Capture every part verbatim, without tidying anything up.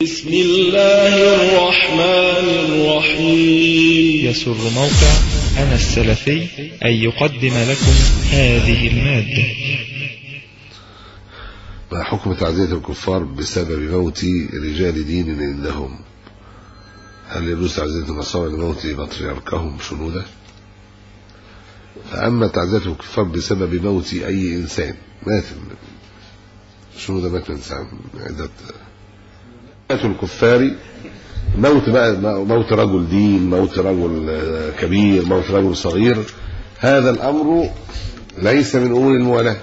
بسم الله الرحمن الرحيم. يسر موقع أنا السلفي أن يقدم لكم هذه المادة. ما حكم تعزية الكفار بسبب موت رجال دين عندهم؟ هل يجوز تعزية النصارى لموت بطريركهم شنوده؟ فأما تعزية الكفار بسبب موت أي إنسان مات شنوده مات إنسان عدة الكفار، موت بقى موت رجل دين، موت رجل كبير، موت رجل صغير، هذا الأمر ليس من أمور الموالاة،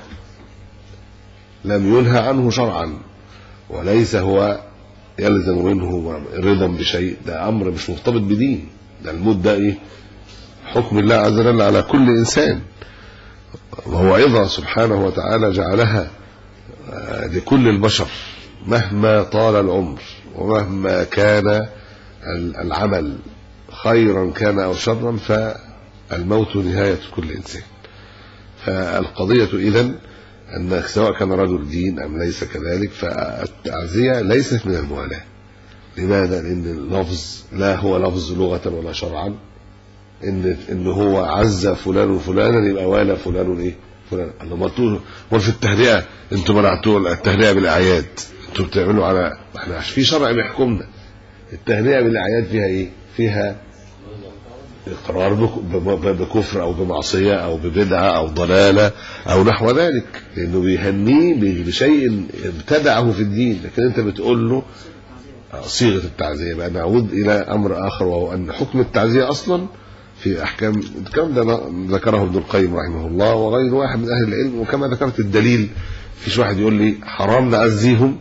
لم ينهى عنه شرعا، وليس هو يلزم منه رضا بشيء، ده أمر مش مرتبط بدين، ده الموت ده إيه؟ حكم الله عز وجل على كل إنسان، وهو عظة سبحانه وتعالى جعلها لكل البشر مهما طال العمر ومهما كان العمل خيرا كان أو شرا، فالموت نهاية كل إنسان. فالقضية إذن أنك سواء كان رجل دين أم ليس كذلك، فالتعزية ليست من الموالاة. لماذا؟ لأن اللفظ لا هو لفظ لغة ولا شرعا، إن إن هو عز فلان وفلانا يبقى والى فلان إيه فلان. لما تقول وفي التهرئة أنتم منعتوا التهرئة بالأعياد، أنتم بتعملوا على إحنا في شرع بيحكمنا. التهرئة بالأعياد فيها إيه؟ فيها إقرار بكفر أو بمعصية أو ببدعة أو ضلالة أو نحو ذلك، لأنه بيهنيه بشيء ابتدعه في الدين. لكن أنت بتقول له صيغة التعزية. بقى نعود إلى أمر آخر، وهو أن حكم التعزية أصلا في أحكام كم ذكره ابن القيم رحمه الله وغير واحد من أهل العلم. وكما ذكرت الدليل، فيش واحد يقول لي حرام نعزيهم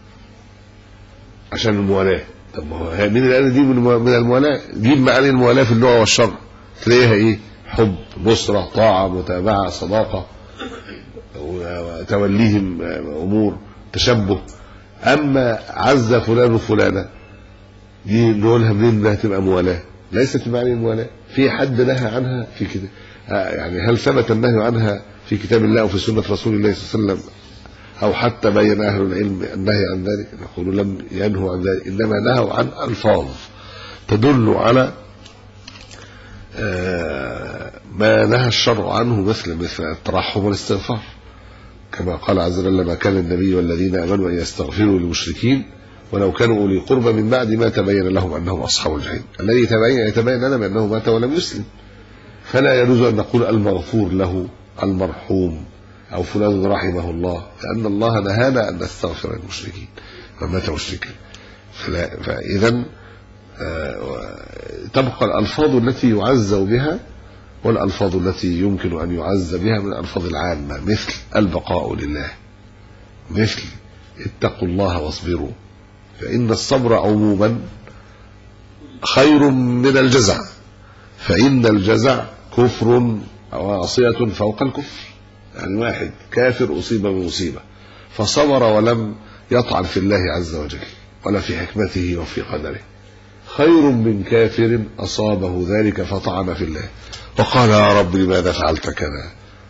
عشان الموالاة. طب ما هو مين اللي قال دي من الموالاة؟ جيب معاني الموالاة في اللغة والشرع تلاقيها ايه؟ حب، نصرة، طاعة، متابعة، صداقة، توليهم امور، تشبه. اما عز فلان وفلانة دي نقولها منين انها تبقى موالاه؟ ليست معاني الموالاة. في حد نهى عنها في كده؟ يعني هل ثبت النهي عنها في كتاب الله او في سنة رسول الله صلى الله عليه وسلم، أو حتى بين أهل العلم النهي عن ذلك؟ نقول لم ينهوا عن ذلك، إنما نهوا عن ألفاظ تدل على ما نهى الشرع عنه، مثل مثل الترحم والاستغفار، كما قال عز وجل: ما كان النبي والذين آمنوا أن يستغفروا للمشركين ولو كانوا أولي قربى من بعد ما تبين لهم أنهم أصحاب الجحيم. الذي يتبين يتبين لنا بأنه مات ولم يسلم، فلا يجوز أن نقول المغفور له، المرحوم، أو فلان رحمه الله، لأن الله نهانا أن نستغفر للمشركين فمات مشركا. فإذا تبقى الألفاظ التي يعز بها والألفاظ التي يمكن أن يعز بها من الألفاظ العامة، مثل البقاء لله، مثل اتقوا الله واصبروا، فإن الصبر عموما خير من الجزع، فإن الجزع كفر أو معصية فوق الكفر. يعني واحد كافر أصيب بمصيبة فصبر ولم يطعن في الله عز وجل ولا في حكمته وفي قدره، خير من كافر أصابه ذلك فطعن في الله وقال: يا رب لماذا فعلت كذا،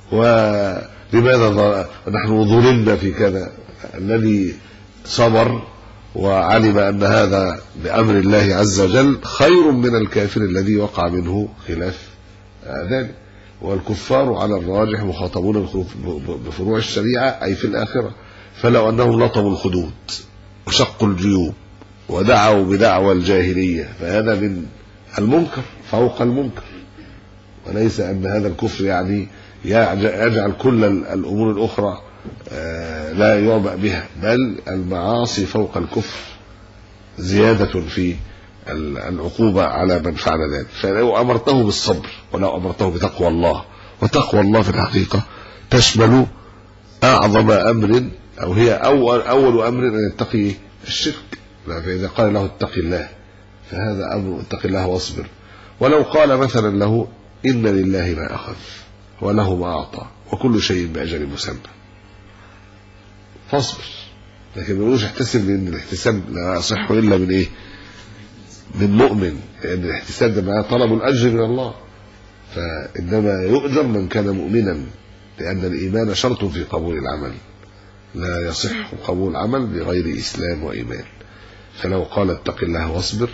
ولماذا نحن ظلمنا في كذا. الذي صبر وعلم أن هذا بأمر الله عز وجل خير من الكافر الذي وقع منه خلاف ذلك. والكفار على الراجح مخاطبون بفروع الشريعة أي في الآخرة، فلو أنهم لطموا الخدود وشقوا الجيوب ودعوا بدعوى الجاهلية فهذا من المنكر فوق المنكر، وليس أن هذا الكفر يعني يجعل كل الأمور الأخرى لا يعبأ بها، بل المعاصي فوق الكفر زيادة في العقوبة على من فعل ذلك. فلو أمرته بالصبر ولو أمرته بتقوى الله، وتقوى الله في الحقيقة تشمل أعظم أمر، أو هي أول, أول أمر أن يتقي الشرك. فإذا قال له اتق الله فهذا أمر اتق الله واصبر. ولو قال مثلا له إن لله ما أخذ وله ما أعطى وكل شيء بأجل مسمى فاصبر، لكن ما يقولوش احتسب، لأن الاحتساب لا يصح إلا من إيه؟ من مؤمن، لأن الاحتساب ده معناه طلب الأجر من الله، فإنما يؤجر من كان مؤمنا، لأن الإيمان شرط في قبول العمل، لا يصح قبول عمل بغير إسلام وإيمان. فلو قال اتق الله واصبر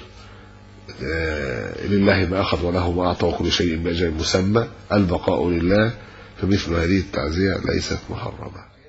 لله ما أخذ وله ما أعطى وكل شيء بأجل مسمى البقاء لله، فمثل هذه التعزية ليست محرمة.